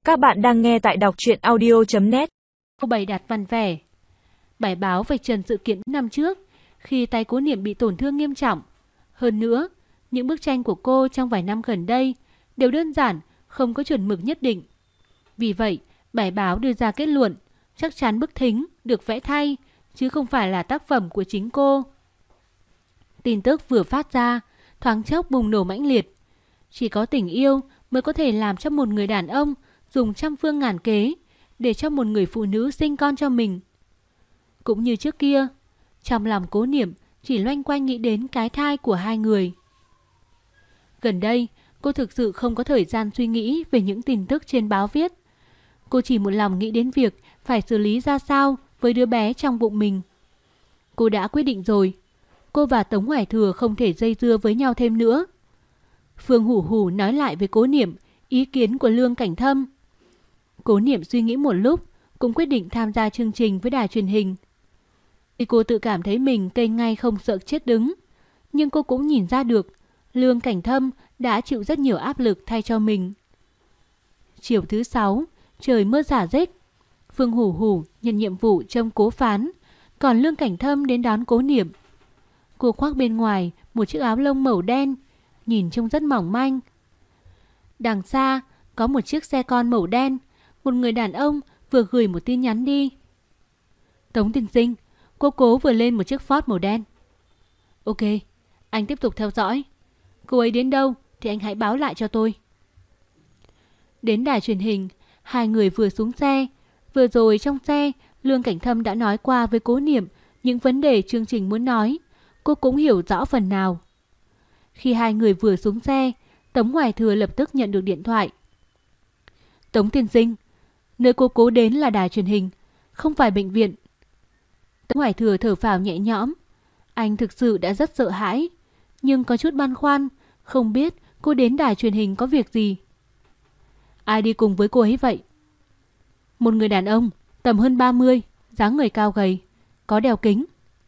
Các bạn đang nghe tại đọc truyện audio.net. Cô bày đặt văn vẻ. Bài báo vạch trần sự kiện năm trước khi tay Cố Niệm bị tổn thương nghiêm trọng. Hơn nữa, những bức tranh của cô trong vài năm gần đây đều đơn giản, không có chuẩn mực nhất định. Vì vậy, bài báo đưa ra kết luận chắc chắn bức thính được vẽ thay, chứ không phải là tác phẩm của chính cô. Tin tức vừa phát ra, thoáng chốc bùng nổ mãnh liệt. Chỉ có tình yêu mới có thể làm cho một người đàn ông dùng trăm phương ngàn kế để cho một người phụ nữ sinh con cho mình. Cũng như trước kia, trong lòng Cố Niệm chỉ loanh quanh nghĩ đến cái thai của hai người. Gần đây, cô thực sự không có thời gian suy nghĩ về những tin tức trên báo viết. Cô chỉ một lòng nghĩ đến việc phải xử lý ra sao với đứa bé trong bụng mình. Cô đã quyết định rồi, cô và Tống Hoài Thừa không thể dây dưa với nhau thêm nữa. Phương Hủ Hủ nói lại với Cố Niệm ý kiến của Lương Cảnh Thâm. Cố Niệm suy nghĩ một lúc, cũng quyết định tham gia chương trình với đài truyền hình. Vì cô tự cảm thấy mình cây ngay không sợ chết đứng, nhưng cô cũng nhìn ra được Lương Cảnh Thâm đã chịu rất nhiều áp lực thay cho mình. Chiều thứ 6, trời mưa rả rích. Phương Hủ Hủ nhận nhiệm vụ trông cố phán, còn Lương Cảnh Thâm đến đón Cố Niệm. Cô khoác bên ngoài một chiếc áo lông màu đen, nhìn trông rất mỏng manh. Đằng xa có một chiếc xe con màu đen, một người đàn ông vừa gửi một tin nhắn đi. Tống tiên sinh, cô Cố vừa lên một chiếc Ford màu đen. Ok, anh tiếp tục theo dõi. Cô ấy đến đâu thì anh hãy báo lại cho tôi. Đến đài truyền hình, hai người vừa xuống xe. Vừa rồi trong xe, Lương Cảnh Thâm đã nói qua với Cố Niệm những vấn đề chương trình muốn nói. Cô cũng hiểu rõ phần nào. Khi hai người vừa xuống xe, Tống Hoài Thừa lập tức nhận được điện thoại. Tống tiên sinh, nơi cô Cố đến là đài truyền hình, không phải bệnh viện. Tống Hoài Thừa thở phào nhẹ nhõm. Anh thực sự đã rất sợ hãi, nhưng có chút băn khoăn, không biết cô đến đài truyền hình có việc gì. Ai đi cùng với cô ấy vậy? Một người đàn ông, tầm hơn 30, dáng người cao gầy, có đeo kính.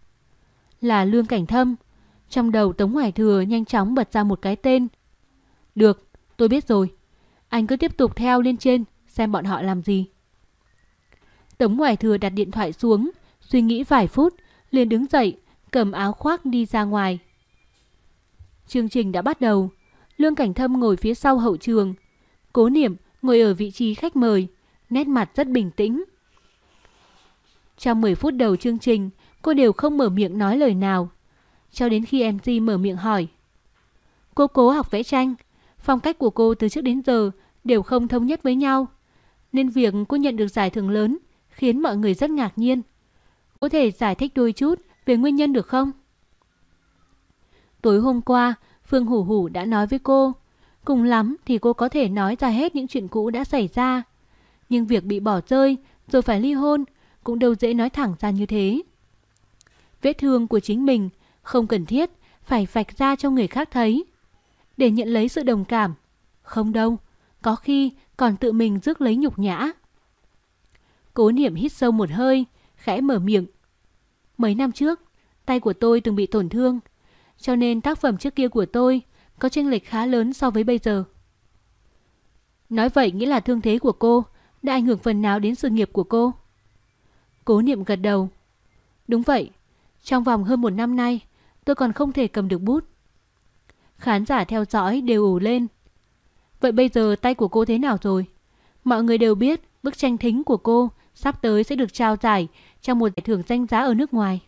Là Lương Cảnh Thâm. Trong đầu Tống Hoài Thừa nhanh chóng bật ra một cái tên. Được, tôi biết rồi. Anh cứ tiếp tục theo lên trên xem bọn họ làm gì. Tống Hoài Thừa đặt điện thoại xuống, suy nghĩ vài phút, liền đứng dậy, cầm áo khoác đi ra ngoài. Chương trình đã bắt đầu. Lương Cảnh Thâm ngồi phía sau hậu trường. Cố Niệm ngồi ở vị trí khách mời, nét mặt rất bình tĩnh. Trong 10 phút đầu chương trình, cô đều không mở miệng nói lời nào. Cho đến khi MC mở miệng hỏi. Cô Cố học vẽ tranh, phong cách của cô từ trước đến giờ đều không thống nhất với nhau, nên việc cô nhận được giải thưởng lớn khiến mọi người rất ngạc nhiên. Có thể giải thích đôi chút về nguyên nhân được không? Tối hôm qua, Phương Hủ Hủ đã nói với cô, cùng lắm thì cô có thể nói ra hết những chuyện cũ đã xảy ra. Nhưng việc bị bỏ rơi rồi phải ly hôn cũng đâu dễ nói thẳng ra như thế. Vết thương của chính mình không cần thiết phải vạch ra cho người khác thấy, để nhận lấy sự đồng cảm. Không đâu, có khi còn tự mình rước lấy nhục nhã. Cố Niệm hít sâu một hơi, khẽ mở miệng. Mấy năm trước, tay của tôi từng bị tổn thương, cho nên tác phẩm trước kia của tôi có chênh lệch khá lớn so với bây giờ. Nói vậy nghĩa là thương thế của cô đã ảnh hưởng phần nào đến sự nghiệp của cô? Cố Niệm gật đầu. Đúng vậy, trong vòng hơn 1 năm nay, tôi còn không thể cầm được bút. Khán giả theo dõi đều ồ lên. Vậy bây giờ tay của cô thế nào rồi? Mọi người đều biết bức tranh thính của cô sắp tới sẽ được trao giải trong một giải thưởng danh giá ở nước ngoài.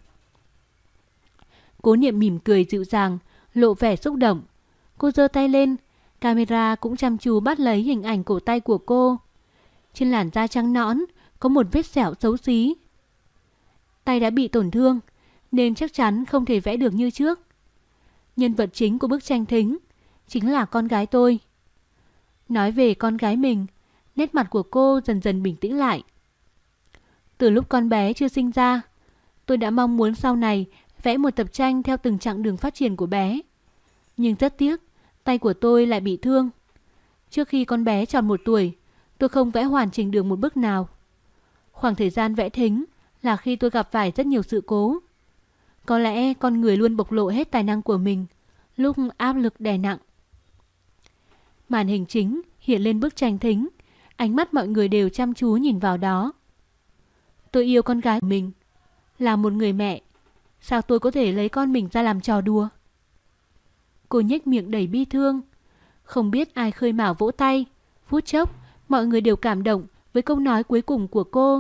Cố Niệm mỉm cười dịu dàng, lộ vẻ xúc động. Cô giơ tay lên, camera cũng chăm chú bắt lấy hình ảnh cổ tay của cô. Trên làn da trắng nõn có một vết sẹo xấu xí. Tay đã bị tổn thương nên chắc chắn không thể vẽ được như trước. Nhân vật chính của bức tranh thính chính là con gái tôi. Nói về con gái mình, nét mặt của cô dần dần bình tĩnh lại. Từ lúc con bé chưa sinh ra, tôi đã mong muốn sau này vẽ một tập tranh theo từng chặng đường phát triển của bé. Nhưng rất tiếc, tay của tôi lại bị thương. Trước khi con bé tròn 1 tuổi, tôi không vẽ hoàn chỉnh được một bức nào. Khoảng thời gian vẽ thính là khi tôi gặp phải rất nhiều sự cố. Có lẽ con người luôn bộc lộ hết tài năng của mình lúc áp lực đè nặng. Màn hình chính hiện lên bức tranh thính, ánh mắt mọi người đều chăm chú nhìn vào đó. Tôi yêu con gái của mình. Là một người mẹ, sao tôi có thể lấy con mình ra làm trò đùa? Cô nhếch miệng đầy bi thương. Không biết ai khơi mào vỗ tay. Phút chốc, mọi người đều cảm động với câu nói cuối cùng của cô.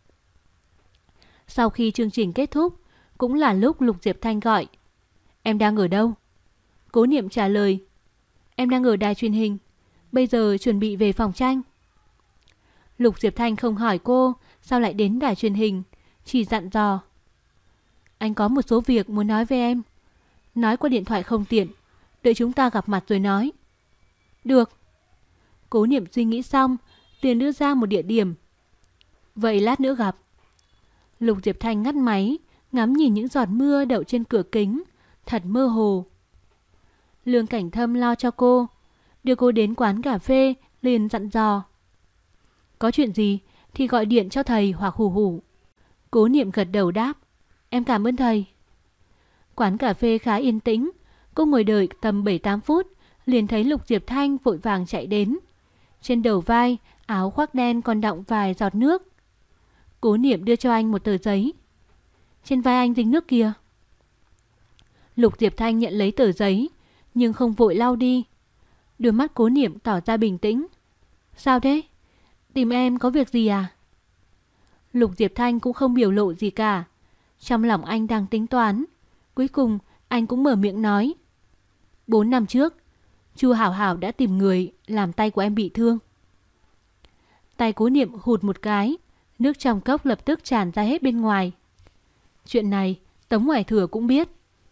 Sau khi chương trình kết thúc, cũng là lúc Lục Diệp Thanh gọi. Em đang ở đâu? Cố Niệm trả lời. Em đang ở đài truyền hình. Bây giờ chuẩn bị về phòng tranh. Lục Diệp Thanh không hỏi cô sao lại đến đài truyền hình, chỉ dặn dò. Anh có một số việc muốn nói với em. Nói qua điện thoại không tiện, đợi chúng ta gặp mặt rồi nói. Được. Cố Niệm suy nghĩ xong, liền đưa ra một địa điểm. Vậy lát nữa gặp. Lục Diệp Thanh ngắt máy, ngắm nhìn những giọt mưa đậu trên cửa kính, thật mơ hồ. Lương Cảnh Thâm lo cho cô, đưa cô đến quán cà phê, liền dặn dò. Có chuyện gì thì gọi điện cho thầy hoặc Hủ Hủ. Cố Niệm gật đầu đáp. Em cảm ơn thầy. Quán cà phê khá yên tĩnh. Cô ngồi đợi tầm 7-8 phút, liền thấy Lục Diệp Thanh vội vàng chạy đến. Trên đầu vai, áo khoác đen còn đọng vài giọt nước. Cố Niệm đưa cho anh một tờ giấy. Trên vai anh dính nước kìa. Lục Diệp Thanh nhận lấy tờ giấy, nhưng không vội lau đi. Đôi mắt Cố Niệm tỏ ra bình tĩnh. Sao thế? Tìm em có việc gì à? Lục Diệp Thanh cũng không biểu lộ gì cả. Trong lòng anh đang tính toán. Cuối cùng anh cũng mở miệng nói. 4 năm trước, Chu Hảo Hảo đã tìm người làm tay của em bị thương. Tay Cố Niệm hụt một cái, nước trong cốc lập tức tràn ra hết bên ngoài. Chuyện này Tống Hoài Thừa cũng biết.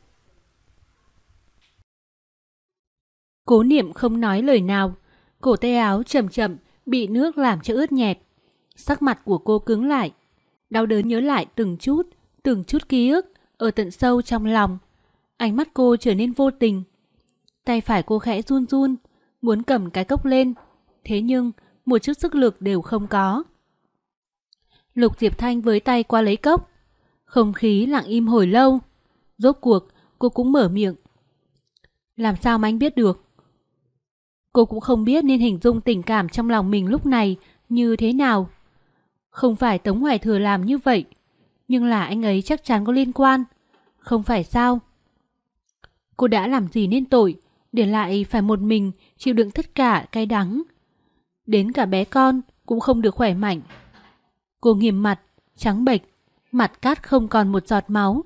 Cố Niệm không nói lời nào, cổ tay áo chậm chậm bị nước làm cho ướt nhẹp. Sắc mặt của cô cứng lại, đau đớn nhớ lại từng chút ký ức ở tận sâu trong lòng. Ánh mắt cô trở nên vô tình. Tay phải cô khẽ run run, muốn cầm cái cốc lên, thế nhưng một chút sức lực đều không có. Lục Diệp Thanh với tay qua lấy cốc. Không khí lặng im hồi lâu. Rốt cuộc cô cũng mở miệng. Làm sao mà anh biết được? Cô cũng không biết nên hình dung tình cảm trong lòng mình lúc này như thế nào. Không phải Tống Hoài Thừa làm như vậy, nhưng là anh ấy chắc chắn có liên quan. Không phải sao? Cô đã làm gì nên tội, để lại phải một mình chịu đựng tất cả cay đắng. Đến cả bé con cũng không được khỏe mạnh. Cô nghiêm mặt, trắng bệch, mặt cát không còn một giọt máu.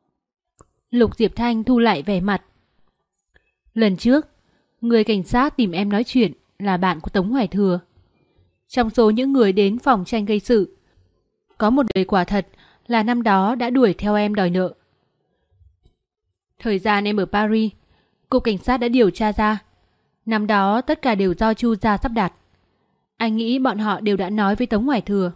Lục Diệp Thanh thu lại vẻ mặt. Lần trước, người cảnh sát tìm em nói chuyện là bạn của Tống Hoài Thừa. Trong số những người đến phòng tranh gây sự, có một người quả thật là năm đó đã đuổi theo em đòi nợ. Thời gian em ở Paris, cục cảnh sát đã điều tra ra. Năm đó tất cả đều do Chu gia sắp đặt. Anh nghĩ bọn họ đều đã nói với Tống Hoài Thừa.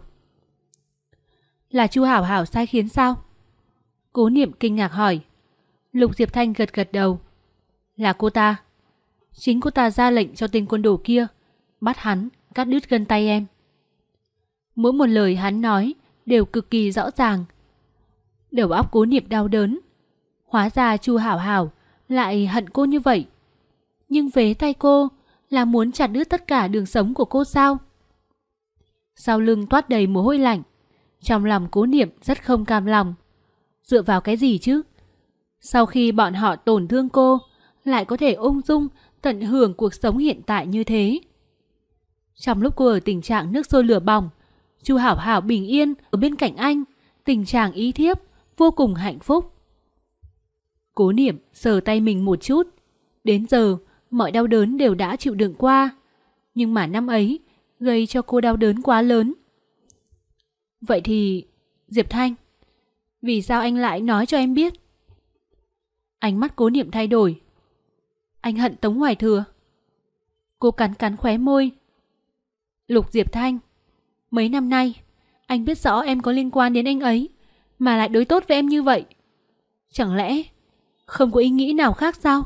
Là Chu Hảo Hảo sai khiến sao? Cố Niệm kinh ngạc hỏi. Lục Diệp Thanh gật gật đầu. Là cô ta. Chính cô ta ra lệnh cho tên quân đồ kia bắt hắn cắt đứt gân tay em. Mỗi một lời hắn nói đều cực kỳ rõ ràng. Đầu óc Cố Niệm đau đớn. Hóa ra Chu Hảo Hảo lại hận cô như vậy. Nhưng vế tay cô là muốn chặt đứt tất cả đường sống của cô sao? Sau lưng toát đầy mồ hôi lạnh. Trong lòng Cố Niệm rất không cam lòng. Dựa vào cái gì chứ? Sau khi bọn họ tổn thương cô, lại có thể ung dung tận hưởng cuộc sống hiện tại như thế. Trong lúc cô ở tình trạng nước sôi lửa bỏng, Chu Hảo Hảo bình yên ở bên cạnh anh, tình trạng ý thiếp, vô cùng hạnh phúc. Cố Niệm sờ tay mình một chút. Đến giờ, mọi đau đớn đều đã chịu đựng qua. Nhưng mà năm ấy, gây cho cô đau đớn quá lớn. Vậy thì... Diệp Thanh, vì sao anh lại nói cho em biết? Ánh mắt Cố Niệm thay đổi. Anh hận Tống Hoài Thừa. Cô cắn cắn khóe môi. Lục Diệp Thanh, mấy năm nay anh biết rõ em có liên quan đến anh ấy, mà lại đối tốt với em như vậy. Chẳng lẽ không có ý nghĩ nào khác sao?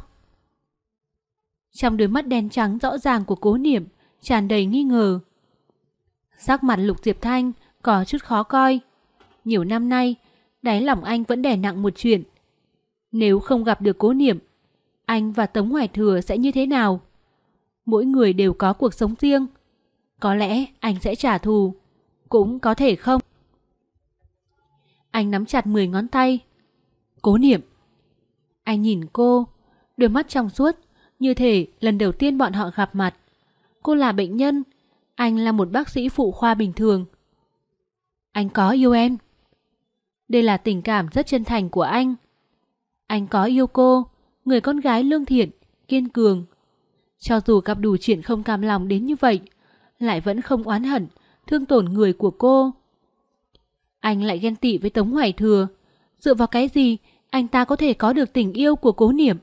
Trong đôi mắt đen trắng rõ ràng của Cố Niệm tràn đầy nghi ngờ. Sắc mặt Lục Diệp Thanh có chút khó coi. Nhiều năm nay, đáy lòng anh vẫn đè nặng một chuyện. Nếu không gặp được Cố Niệm, anh và Tống Hoài Thừa sẽ như thế nào? Mỗi người đều có cuộc sống riêng. Có lẽ anh sẽ trả thù, cũng có thể không. Anh nắm chặt 10 ngón tay. Cố Niệm. Anh nhìn cô, đôi mắt trong suốt, như thể lần đầu tiên bọn họ gặp mặt. Cô là bệnh nhân, anh là một bác sĩ phụ khoa bình thường. Anh có yêu em. Đây là tình cảm rất chân thành của anh. Anh có yêu cô, người con gái lương thiện, kiên cường. Cho dù gặp đủ chuyện không cam lòng đến như vậy, lại vẫn không oán hận, thương tổn người của cô. Anh lại ghen tị với Tống Hoài Thừa. Dựa vào cái gì anh ta có thể có được tình yêu của Cố Niệm?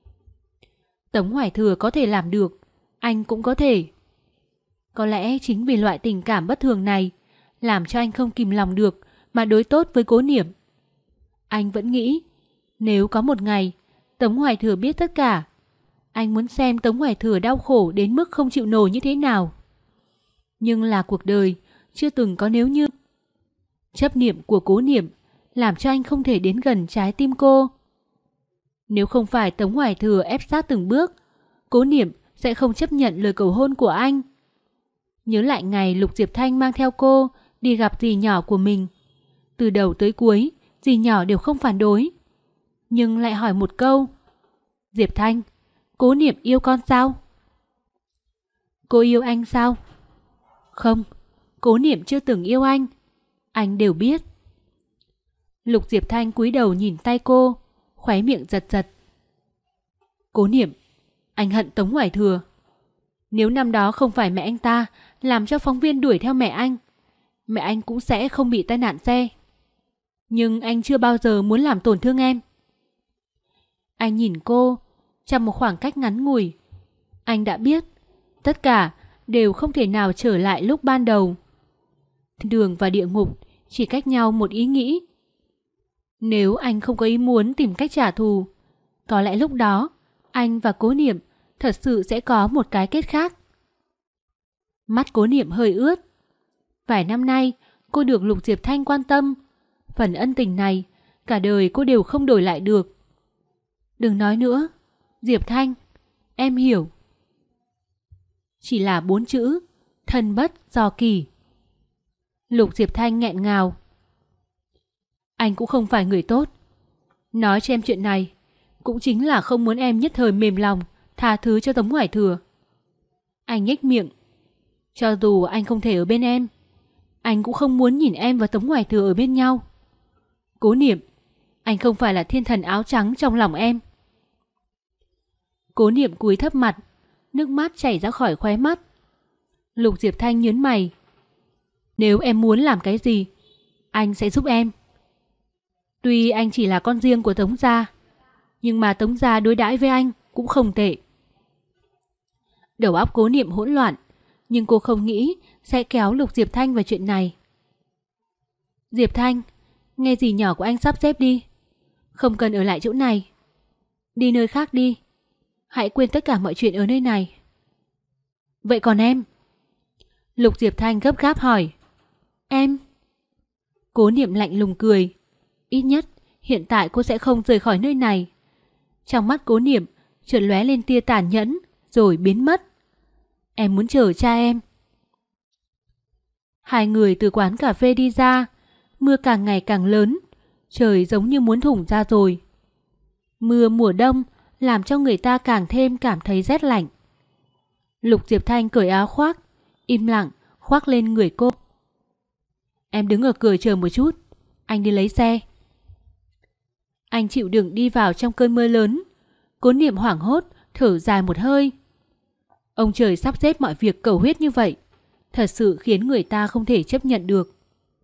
Tống Hoài Thừa có thể làm được, anh cũng có thể. Có lẽ chính vì loại tình cảm bất thường này làm cho anh không kìm lòng được mà đối tốt với Cố Niệm. Anh vẫn nghĩ nếu có một ngày Tống Hoài Thừa biết tất cả, anh muốn xem Tống Hoài Thừa đau khổ đến mức không chịu nổi như thế nào. Nhưng là cuộc đời chưa từng có nếu như. Chấp niệm của Cố Niệm làm cho anh không thể đến gần trái tim cô. Nếu không phải Tống Hoài Thừa ép sát từng bước, Cố Niệm sẽ không chấp nhận lời cầu hôn của anh. Nhớ lại ngày Lục Diệp Thanh mang theo cô đi gặp dì nhỏ của mình. Từ đầu tới cuối, dì nhỏ đều không phản đối. Nhưng lại hỏi một câu. Diệp Thanh, Cố Niệm yêu con sao? Cô yêu anh sao? Không, Cố Niệm chưa từng yêu anh. Anh đều biết. Lục Diệp Thanh cúi đầu nhìn tay cô, khóe miệng giật giật. Cố Niệm, anh hận Tống Hoài Thừa. Nếu năm đó không phải mẹ anh ta làm cho phóng viên đuổi theo mẹ anh cũng sẽ không bị tai nạn xe. Nhưng anh chưa bao giờ muốn làm tổn thương em. Anh nhìn cô, trong một khoảng cách ngắn ngủi. Anh đã biết, tất cả đều không thể nào trở lại lúc ban đầu. Thiên đường và địa ngục chỉ cách nhau một ý nghĩ. Nếu anh không có ý muốn tìm cách trả thù, có lẽ lúc đó anh và Cố Niệm thật sự sẽ có một cái kết khác. Mắt Cố Niệm hơi ướt. Vài năm nay cô được Lục Diệp Thanh quan tâm. Phần ân tình này cả đời cô đều không đổi lại được. Đừng nói nữa, Diệp Thanh, em hiểu. Chỉ là 4 chữ, thân bất do kỳ. Lục Diệp Thanh nghẹn ngào. Anh cũng không phải người tốt. Nói cho em chuyện này cũng chính là không muốn em nhất thời mềm lòng tha thứ cho Tống Hoài Thừa. Anh nhếch miệng. Cho dù anh không thể ở bên em, anh cũng không muốn nhìn em và Tống Hoài Thừa ở bên nhau. Cố Niệm, anh không phải là thiên thần áo trắng trong lòng em. Cố Niệm cúi thấp mặt, nước mắt chảy ra khỏi khóe mắt. Lục Diệp Thanh nhướng mày. Nếu em muốn làm cái gì, anh sẽ giúp em. Tuy anh chỉ là con riêng của Tống gia, nhưng mà Tống gia đối đãi với anh cũng không tệ. Đầu óc Cố Niệm hỗn loạn, nhưng cô không nghĩ sẽ kéo Lục Diệp Thanh vào chuyện này. Diệp Thanh, nghe dì nhỏ của anh sắp xếp đi. Không cần ở lại chỗ này. Đi nơi khác đi. Hãy quên tất cả mọi chuyện ở nơi này. Vậy còn em? Lục Diệp Thanh gấp gáp hỏi. Em? Cố Niệm lạnh lùng cười. Ít nhất hiện tại cô sẽ không rời khỏi nơi này. Trong mắt Cố Niệm chợt lóe lên tia tàn nhẫn rồi biến mất. Em muốn chờ cha em. Hai người từ quán cà phê đi ra. Mưa càng ngày càng lớn. Trời giống như muốn thủng ra rồi. Mưa mùa đông làm cho người ta càng thêm cảm thấy rét lạnh. Lục Diệp Thanh cởi áo khoác, im lặng khoác lên người cô. Em đứng ở cửa chờ một chút, anh đi lấy xe. Anh chịu đựng đi vào trong cơn mưa lớn. Cố Niệm hoảng hốt thở dài một hơi. Ông trời sắp xếp mọi việc cầu huyết như vậy, thật sự khiến người ta không thể chấp nhận được.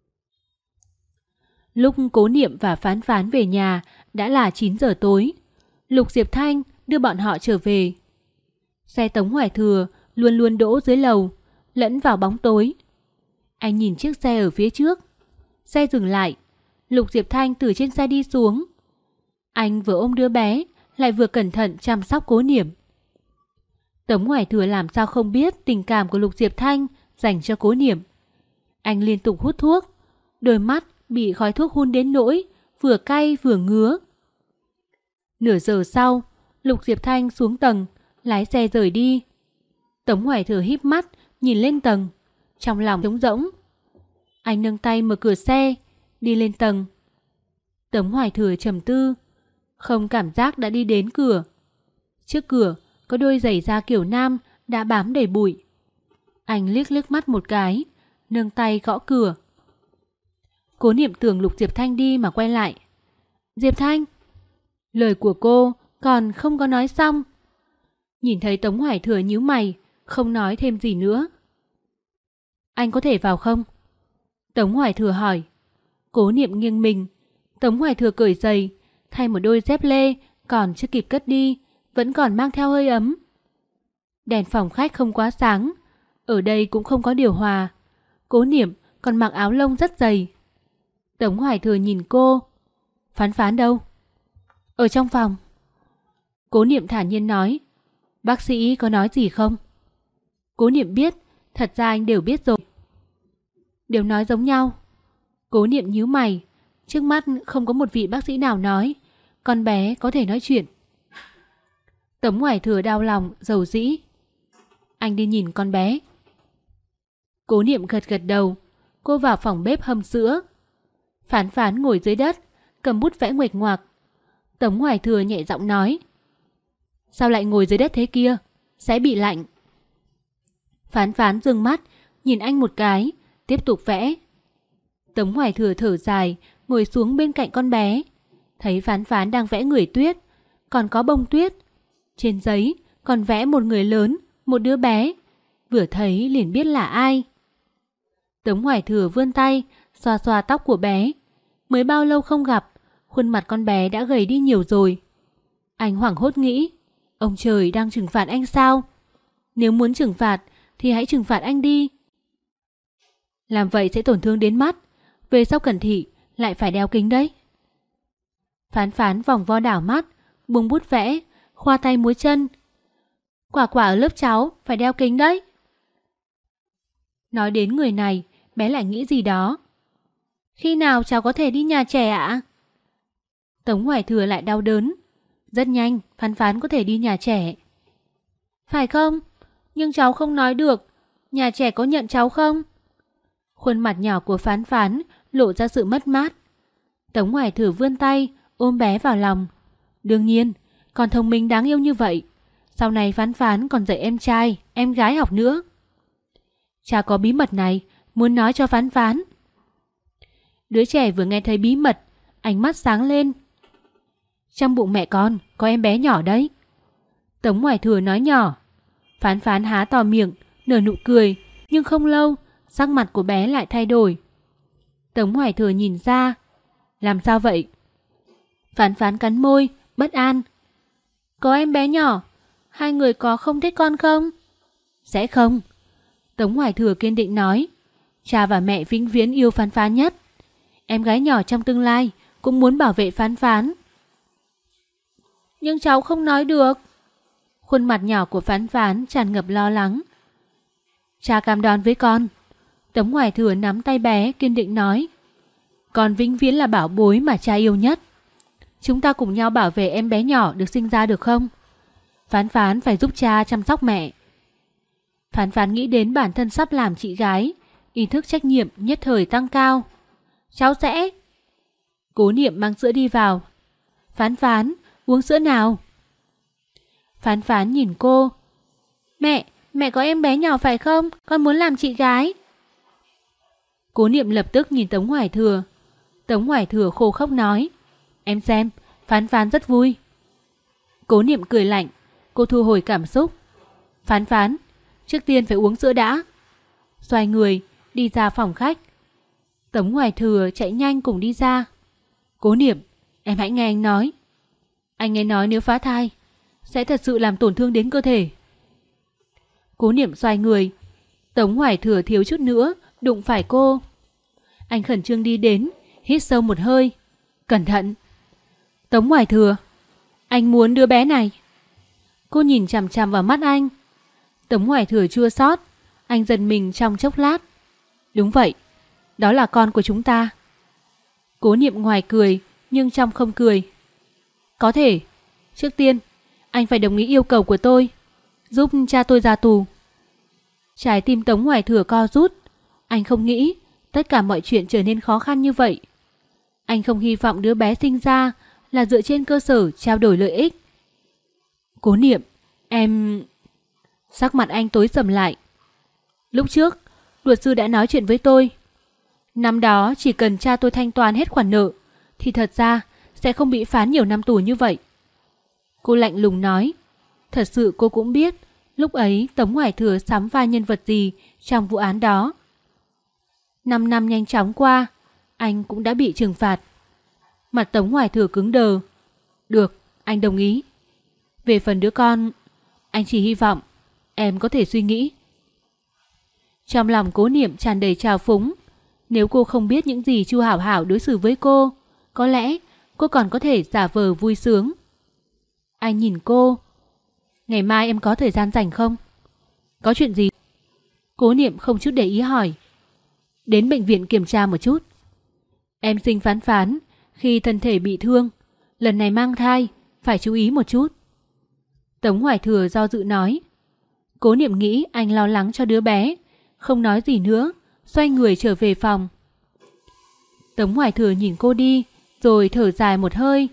Lúc Cố Niệm và Phán Phán về nhà đã là 9 giờ tối. Lục Diệp Thanh đưa bọn họ trở về. Xe Tống Hoài Thừa luôn luôn đỗ dưới lầu, lẫn vào bóng tối. Anh nhìn chiếc xe ở phía trước. Xe dừng lại. Lục Diệp Thanh từ trên xe đi xuống. Anh vừa ôm đứa bé, lại vừa cẩn thận chăm sóc Cố Niệm. Tống Hoài Thừa làm sao không biết tình cảm của Lục Diệp Thanh dành cho Cố Niệm. Anh liên tục hút thuốc, đôi mắt bị khói thuốc hun đến nỗi vừa cay vừa ngứa. Nửa giờ sau, Lục Diệp Thanh xuống tầng, lái xe rời đi. Tống Hoài Thừa híp mắt nhìn lên tầng, Trong lòng trống rỗng. Anh nâng tay mở cửa xe, đi lên tầng. Tống Hoài Thừa trầm tư, không cảm giác đã đi đến cửa. Trước cửa có đôi giày da kiểu nam đã bám đầy bụi. Anh liếc mắt một cái, nâng tay gõ cửa. Cố Niệm tưởng Lục Diệp Thanh đi mà quay lại. Diệp Thanh! Lời của cô còn không có nói xong. Nhìn thấy Tống Hoài Thừa nhíu mày, không nói thêm gì nữa. Anh có thể vào không? Tống Hoài Thừa hỏi. Cố Niệm nghiêng mình. Tống Hoài Thừa cởi giày, thay một đôi dép lê còn chưa kịp cất đi, vẫn còn mang theo hơi ấm. Đèn phòng khách không quá sáng, ở đây cũng không có điều hòa. Cố Niệm còn mặc áo lông rất dày. Tống Hoài Thừa nhìn cô. Phán Phán đâu? Ở trong phòng. Cố Niệm thản nhiên nói. Bác sĩ có nói gì không? Cố Niệm biết, thật ra anh đều biết rồi. Đều nói giống nhau. Cố Niệm nhíu mày. Trước mắt không có một vị bác sĩ nào nói con bé có thể nói chuyện. Tống Hoài Thừa đau lòng, dầu dĩ. Anh đi nhìn con bé. Cố Niệm gật đầu. Cô vào phòng bếp hâm sữa. Phán Phán ngồi dưới đất, cầm bút vẽ nguệch ngoạc. Tống Hoài Thừa nhẹ giọng nói. Sao lại ngồi dưới đất thế kia? Sẽ bị lạnh. Phán Phán dương mắt, nhìn anh một cái, tiếp tục vẽ. Tống Hoài Thừa thở dài, ngồi xuống bên cạnh con bé. Thấy Phán Phán đang vẽ người tuyết, còn có bông tuyết. Trên giấy còn vẽ một người lớn, một đứa bé. Vừa thấy liền biết là ai. Tống Hoài Thừa vươn tay, xoa xoa tóc của bé. Mới bao lâu không gặp, khuôn mặt con bé đã gầy đi nhiều rồi. Anh hoảng hốt nghĩ, ông trời đang trừng phạt anh sao? Nếu muốn trừng phạt thì hãy trừng phạt anh đi. Làm vậy sẽ tổn thương đến mắt. Về sau cẩn thị lại phải đeo kính đấy. Phán Phán vòng vo đảo mắt, buông bút vẽ, khoa tay múa chân. Quả ở lớp cháu phải đeo kính đấy. Nói đến người này, bé lại nghĩ gì đó. Khi nào cháu có thể đi nhà trẻ ạ? Tống Hoài Thừa lại đau đớn. Rất nhanh, Phán Phán có thể đi nhà trẻ. Phải không? Nhưng cháu không nói được. Nhà trẻ có nhận cháu không? Khuôn mặt nhỏ của Phán Phán lộ ra sự mất mát. Tống Hoài Thừa vươn tay, ôm bé vào lòng. Đương nhiên, còn thông minh đáng yêu như vậy, sau này Phán Phán còn dạy em trai, em gái học nữa. Cha có bí mật này, muốn nói cho Phán Phán. Đứa trẻ vừa nghe thấy bí mật, ánh mắt sáng lên. Trong bụng mẹ con có em bé nhỏ đấy. Tống Hoài Thừa nói nhỏ. Phán Phán há to miệng, nở nụ cười, nhưng không lâu, sắc mặt của bé lại thay đổi. Tống Hoài Thừa nhìn ra. Làm sao vậy? Phán Phán cắn môi, bất an. Có em bé nhỏ, hai người có không thích con không? Sẽ không. Tống Hoài Thừa kiên định nói. Cha và mẹ vĩnh viễn yêu Phán Phán nhất. Em gái nhỏ trong tương lai cũng muốn bảo vệ Phán Phán. Nhưng cháu không nói được. Khuôn mặt nhỏ của Phán Phán tràn ngập lo lắng. Cha cam đoan với con. Tống Hoài Thừa nắm tay bé kiên định nói. Con vĩnh viễn là bảo bối mà cha yêu nhất. Chúng ta cùng nhau bảo vệ em bé nhỏ được sinh ra được không? Phán Phán phải giúp cha chăm sóc mẹ. Phán Phán nghĩ đến bản thân sắp làm chị gái, ý thức trách nhiệm nhất thời tăng cao. Cháu sẽ... Cố Niệm mang sữa đi vào. Phán Phán, uống sữa nào? Phán Phán nhìn cô. Mẹ có em bé nhỏ phải không? Con muốn làm chị gái. Cố Niệm lập tức nhìn Tống Hoài Thừa. Tống Hoài Thừa khô khốc nói. Em xem, Phán Phán rất vui. Cố Niệm cười lạnh. Cô thu hồi cảm xúc. Phán Phán, trước tiên phải uống sữa đã. Xoay người, đi ra phòng khách. Tống Hoài Thừa chạy nhanh cùng đi ra. Cố Niệm, em hãy nghe anh nói. Anh nghe nói nếu phá thai sẽ thật sự làm tổn thương đến cơ thể. Cố Niệm xoay người. Tống Hoài Thừa thiếu chút nữa đụng phải cô. Anh khẩn trương đi đến, hít sâu một hơi. Cẩn thận. Tống Hoài Thừa, anh muốn đứa bé này. Cô nhìn chằm chằm vào mắt anh. Tống Hoài Thừa chua xót. Anh giật mình trong chốc lát. Đúng vậy, đó là con của chúng ta. Cố Niệm ngoài cười nhưng trong không cười. Có thể. Trước tiên anh phải đồng ý yêu cầu của tôi, giúp cha tôi ra tù. Trái tim Tống Hoài Thừa co rút. Anh không nghĩ tất cả mọi chuyện trở nên khó khăn như vậy. Anh không hy vọng đứa bé sinh ra là dựa trên cơ sở trao đổi lợi ích. Cố Niệm, em... Sắc mặt anh tối sầm lại. Lúc trước, luật sư đã nói chuyện với tôi. Năm đó chỉ cần cha tôi thanh toán hết khoản nợ thì thật ra sẽ không bị phán nhiều năm tù như vậy. Cô lạnh lùng nói. Thật sự cô cũng biết lúc ấy Tống Hoài Thừa sắm vai nhân vật gì trong vụ án đó. 5 năm nhanh chóng qua, anh cũng đã bị trừng phạt. Mặt Tống Hoài Thừa cứng đờ. Được, anh đồng ý. Về phần đứa con, anh chỉ hy vọng em có thể suy nghĩ. Trong lòng Cố Niệm tràn đầy trào phúng. Nếu cô không biết những gì Chu Hảo Hảo đối xử với cô, có lẽ cô còn có thể giả vờ vui sướng. Anh nhìn cô. Ngày mai em có thời gian rảnh không? Có chuyện gì? Cố Niệm không chút để ý hỏi. Đến bệnh viện kiểm tra một chút. Em sinh phán phán khi thân thể bị thương. Lần này mang thai, phải chú ý một chút. Tống Hoài Thừa do dự nói. Cố Niệm nghĩ anh lo lắng cho đứa bé, không nói gì nữa, xoay người trở về phòng. Tống Hoài Thừa nhìn cô đi, rồi thở dài một hơi.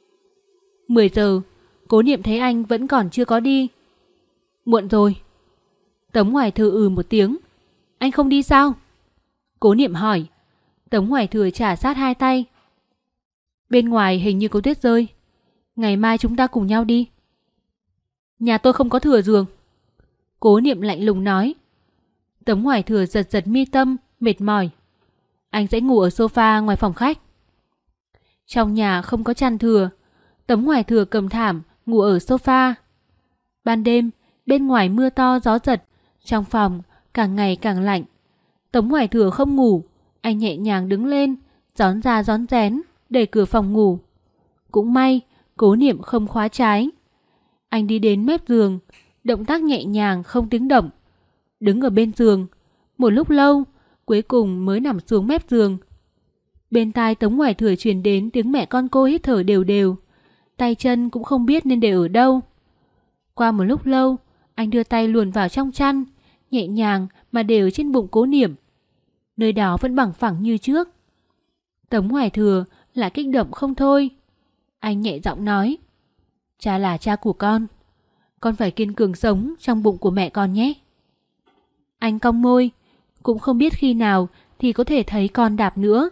10 giờ, Cố Niệm thấy anh vẫn còn chưa có đi. Muộn rồi. Tống Hoài Thừa một tiếng. Anh không đi sao? Cố Niệm hỏi. Tống Hoài Thừa trả sát hai tay. Bên ngoài hình như có tuyết rơi. Ngày mai chúng ta cùng nhau đi. Nhà tôi không có thừa giường. Cố Niệm lạnh lùng nói. Tống Hoài Thừa giật giật mi tâm, mệt mỏi. Anh sẽ ngủ ở sofa ngoài phòng khách. Trong nhà không có chăn thừa. Tống Hoài Thừa cầm thảm, ngủ ở sofa. Ban đêm, bên ngoài mưa to gió giật, trong phòng càng ngày càng lạnh. Tống Hoài Thừa không ngủ, anh nhẹ nhàng đứng lên, rón ra rón rén, đẩy cửa phòng ngủ. Cũng may, Cố Niệm không khóa trái. Anh đi đến mép giường, động tác nhẹ nhàng không tiếng động. Đứng ở bên giường, một lúc lâu, cuối cùng mới nằm xuống mép giường. Bên tai Tống Hoài Thừa truyền đến tiếng mẹ con cô hít thở đều đều. Tay chân cũng không biết nên để ở đâu. Qua một lúc lâu, anh đưa tay luồn vào trong chăn, nhẹ nhàng mà để ở trên bụng Cố Niệm. Nơi đó vẫn bằng phẳng như trước. Tống Hoài Thừa lại kích động không thôi. Anh nhẹ giọng nói. Cha là cha của con phải kiên cường sống trong bụng của mẹ con nhé. Anh cong môi, cũng không biết khi nào thì có thể thấy con đạp nữa.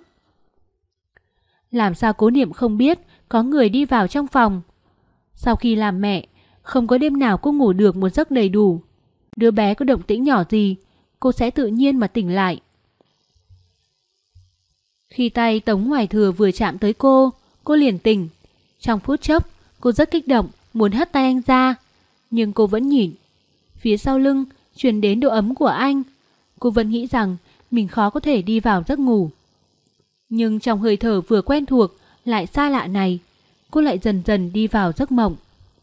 Làm sao Cố Niệm không biết có người đi vào trong phòng. Sau khi làm mẹ, không có đêm nào cô ngủ được một giấc đầy đủ. Đứa bé có động tĩnh nhỏ gì, cô sẽ tự nhiên mà tỉnh lại. Khi tay Tống Hoài Thừa vừa chạm tới cô liền tỉnh. Trong phút chốc, cô rất kích động, muốn hất tay anh ra. Nhưng cô vẫn nhịn. Phía sau lưng truyền đến độ ấm của anh. Cô vẫn nghĩ rằng mình khó có thể đi vào giấc ngủ. Nhưng trong hơi thở vừa quen thuộc lại xa lạ này, cô lại dần dần đi vào giấc mộng.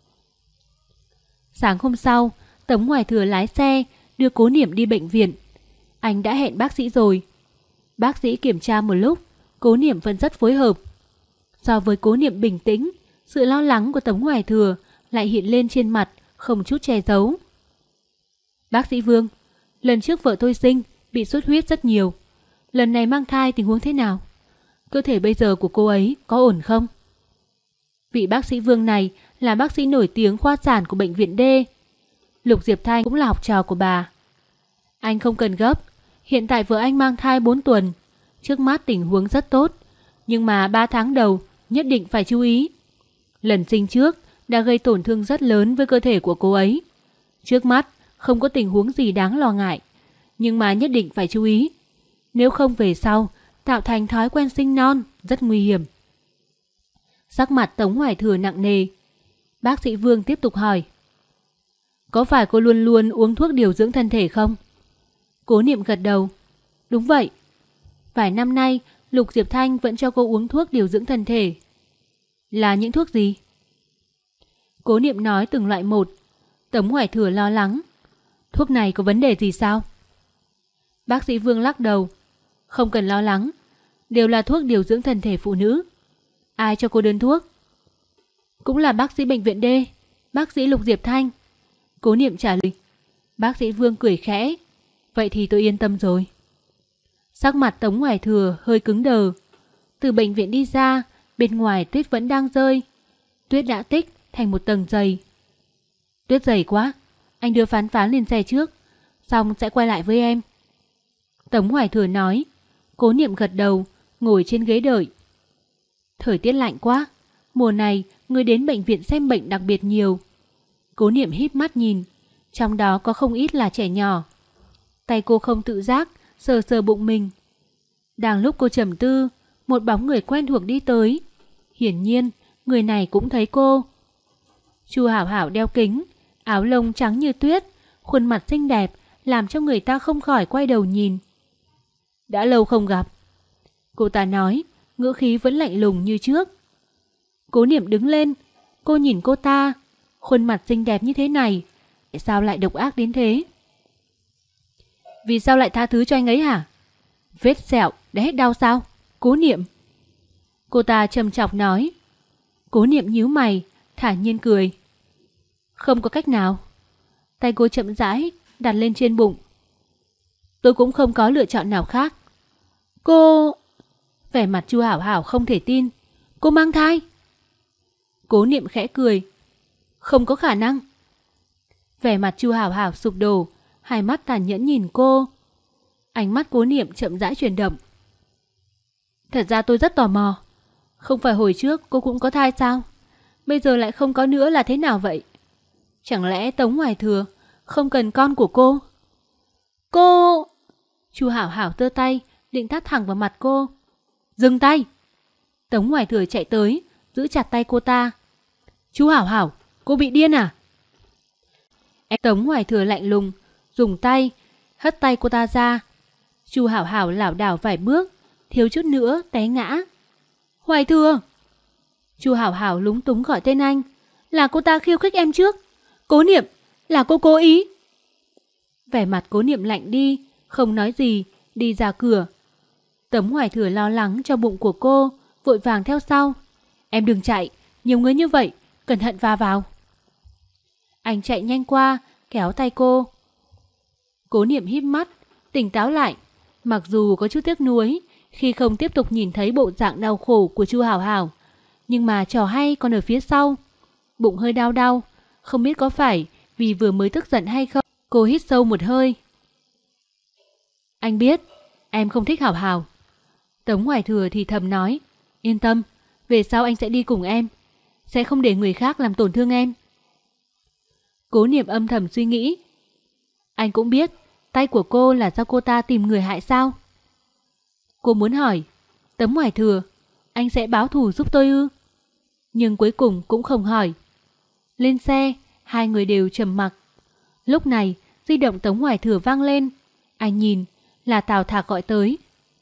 Sáng hôm sau, Tống Hoài Thừa lái xe đưa Cố Niệm đi bệnh viện. Anh đã hẹn bác sĩ rồi. Bác sĩ kiểm tra một lúc, Cố Niệm vẫn rất phối hợp. So với Cố Niệm bình tĩnh, sự lo lắng của Tống Hoài Thừa lại hiện lên trên mặt, không chút che giấu. Bác sĩ Vương, lần trước vợ tôi sinh bị xuất huyết rất nhiều. Lần này mang thai tình huống thế nào? Cơ thể bây giờ của cô ấy có ổn không? Vị bác sĩ Vương này là bác sĩ nổi tiếng khoa sản của bệnh viện D. Lục Diệp Thanh cũng là học trò của bà. Anh không cần gấp. Hiện tại vợ anh mang thai 4 tuần. Trước mắt tình huống rất tốt. Nhưng mà 3 tháng đầu nhất định phải chú ý. Lần sinh trước đã gây tổn thương rất lớn với cơ thể của cô ấy. Trước mắt không có tình huống gì đáng lo ngại. Nhưng mà nhất định phải chú ý. Nếu không về sau tạo thành thói quen sinh non rất nguy hiểm. Sắc mặt Tống Hoài Thừa nặng nề. Bác sĩ Vương tiếp tục hỏi. Có phải cô luôn luôn uống thuốc điều dưỡng thân thể không? Cố Niệm gật đầu. Đúng vậy. Vài năm nay Lục Diệp Thanh vẫn cho cô uống thuốc điều dưỡng thân thể. Là những thuốc gì? Cố Niệm nói từng loại một. Tống Hoài Thừa lo lắng. Thuốc này có vấn đề gì sao? Bác sĩ Vương lắc đầu. Không cần lo lắng. Đều là thuốc điều dưỡng thân thể phụ nữ. Ai cho cô đơn thuốc? Cũng là bác sĩ bệnh viện D, bác sĩ Lục Diệp Thanh. Cố Niệm trả lời. Bác sĩ Vương cười khẽ. Vậy thì tôi yên tâm rồi. Sắc mặt Tống Hoài Thừa hơi cứng đờ. Từ bệnh viện đi ra, bên ngoài tuyết vẫn đang rơi. Tuyết đã tích thành một tầng dày. Tuyết dày quá, anh đưa Phán Phán lên xe trước, xong sẽ quay lại với em. Tống Hoài Thừa nói. Cố Niệm gật đầu, ngồi trên ghế đợi. Thời tiết lạnh quá, mùa này người đến bệnh viện xem bệnh đặc biệt nhiều. Cố Niệm híp mắt nhìn, trong đó có không ít là trẻ nhỏ. Tay cô không tự giác sờ sờ bụng mình. Đang lúc cô trầm tư, một bóng người quen thuộc đi tới. Hiển nhiên người này cũng thấy cô. Chu Hảo Hảo đeo kính, áo lông trắng như tuyết, khuôn mặt xinh đẹp làm cho người ta không khỏi quay đầu nhìn. Đã lâu không gặp, cô ta nói, ngữ khí vẫn lạnh lùng như trước. Cố Niệm đứng lên, cô nhìn cô ta, khuôn mặt xinh đẹp như thế này, tại sao lại độc ác đến thế? Vì sao lại tha thứ cho anh ấy hả? Vết sẹo đã hết đau sao? Cố Niệm. Cô ta trầm chọc nói. Cố Niệm nhíu mày, thả nhiên cười. Không có cách nào. Tay cô chậm rãi đặt lên trên bụng. Tôi cũng không có lựa chọn nào khác. Cô... Vẻ mặt Chu Hảo Hảo không thể tin. Cô mang thai? Cố Niệm khẽ cười. Không có khả năng. Vẻ mặt Chu Hảo Hảo sụp đổ, hai mắt tàn nhẫn nhìn cô. Ánh mắt Cố Niệm chậm rãi chuyển động. Thật ra tôi rất tò mò. Không phải hồi trước cô cũng có thai sao? Bây giờ lại không có nữa là thế nào vậy? Chẳng lẽ Tống Hoài Thừa không cần con của cô? Cô... Chu Hảo Hảo giơ tay định tát thẳng vào mặt cô. Dừng tay! Tống Hoài Thừa chạy tới, giữ chặt tay cô ta. Chu Hảo Hảo, cô bị điên à? Tống Hoài Thừa lạnh lùng, dùng tay hất tay cô ta ra. Chu Hảo Hảo lảo đảo vài bước, thiếu chút nữa té ngã. Hoài Thừa! Chu Hảo Hảo lúng túng gọi tên anh. Là cô ta khiêu khích em trước. Cố Niệm, là cô cố ý. Vẻ mặt Cố Niệm lạnh đi, không nói gì, đi ra cửa. Tống Hoài Thừa lo lắng cho bụng của cô, vội vàng theo sau. Em đừng chạy, nhiều người như vậy, cẩn thận va vào. Anh chạy nhanh qua, kéo tay cô. Cố Niệm híp mắt, tỉnh táo lại. Mặc dù có chút tiếc nuối khi không tiếp tục nhìn thấy bộ dạng đau khổ của Chu Hảo Hảo, nhưng mà trò hay còn ở phía sau. Bụng hơi đau đau, không biết có phải vì vừa mới tức giận hay không. Cô hít sâu một hơi. Anh biết em không thích Hảo Hảo. Tống Hoài Thừa thì thầm nói. Yên tâm, về sau anh sẽ đi cùng em, sẽ không để người khác làm tổn thương em. Cố Niệm âm thầm suy nghĩ. Anh cũng biết tay của cô là do cô ta tìm người hại sao? Cô muốn hỏi, Tống Hoài Thừa, anh sẽ báo thù giúp tôi ư? Nhưng cuối cùng cũng không hỏi. Lên xe, hai người đều trầm mặc. Lúc này, di động Tống Hoài Thừa vang lên. Anh nhìn, là Tào Thạc gọi tới.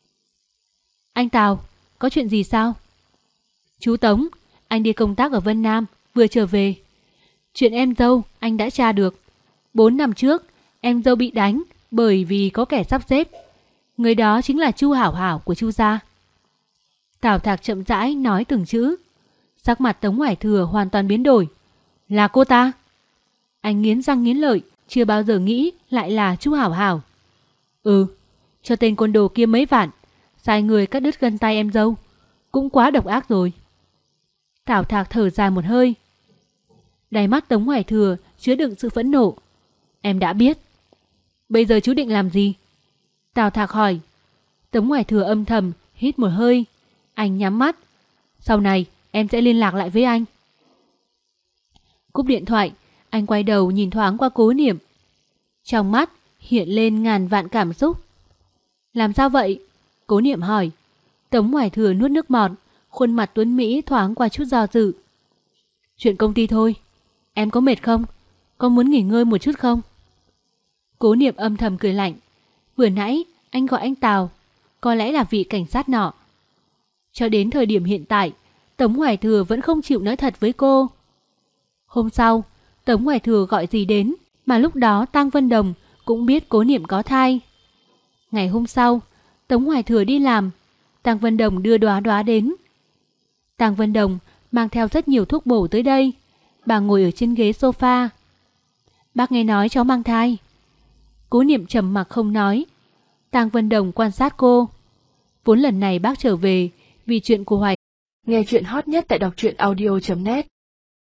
Anh Tào, có chuyện gì sao? Chú Tống, anh đi công tác ở Vân Nam, vừa trở về. Chuyện em dâu anh đã tra được. 4 năm trước, em dâu bị đánh bởi vì có kẻ sắp xếp. Người đó chính là Chu Hảo Hảo của Chu gia. Tào Thạc chậm rãi nói từng chữ. Sắc mặt Tống Hoài Thừa hoàn toàn biến đổi. Là cô ta? Anh nghiến răng nghiến lợi, chưa bao giờ nghĩ lại là Chu Hảo Hảo. Ừ, cho tên côn đồ kia mấy vạn, sai người cắt đứt gân tay em dâu, cũng quá độc ác rồi. Tào Thạc thở dài một hơi. Đáy mắt Tống Hoài Thừa chứa đựng sự phẫn nộ. Em đã biết. Bây giờ chú định làm gì? Tào Thạc hỏi. Tống Hoài Thừa âm thầm hít một hơi. Anh nhắm mắt. Sau này em sẽ liên lạc lại với anh. Cúp điện thoại, anh quay đầu nhìn thoáng qua Cố Niệm. Trong mắt hiện lên ngàn vạn cảm xúc. Làm sao vậy? Cố Niệm hỏi. Tống Hoài Thừa nuốt nước bọt, khuôn mặt tuấn mỹ thoáng qua chút do dự. Chuyện công ty thôi. Em có mệt không? Có muốn nghỉ ngơi một chút không? Cố Niệm âm thầm cười lạnh. Vừa nãy anh gọi anh Tào, có lẽ là vị cảnh sát nọ. Cho đến thời điểm hiện tại, Tống Hoài Thừa vẫn không chịu nói thật với cô. Hôm sau, Tống Hoài Thừa gọi gì đến, mà lúc đó Tang Vân Đồng cũng biết Cố Niệm có thai. Ngày hôm sau, Tống Hoài Thừa đi làm, Tang Vân Đồng đưa Đoá Đoá đến. Tang Vân Đồng mang theo rất nhiều thuốc bổ tới đây. Bà ngồi ở trên ghế sofa. Bác nghe nói cháu mang thai. Cố Niệm trầm mặc không nói. Tang Vân Đồng quan sát cô. Vốn lần này bác trở về vì chuyện của Hoài. Nghe chuyện hot nhất tại đọc truyện audio.net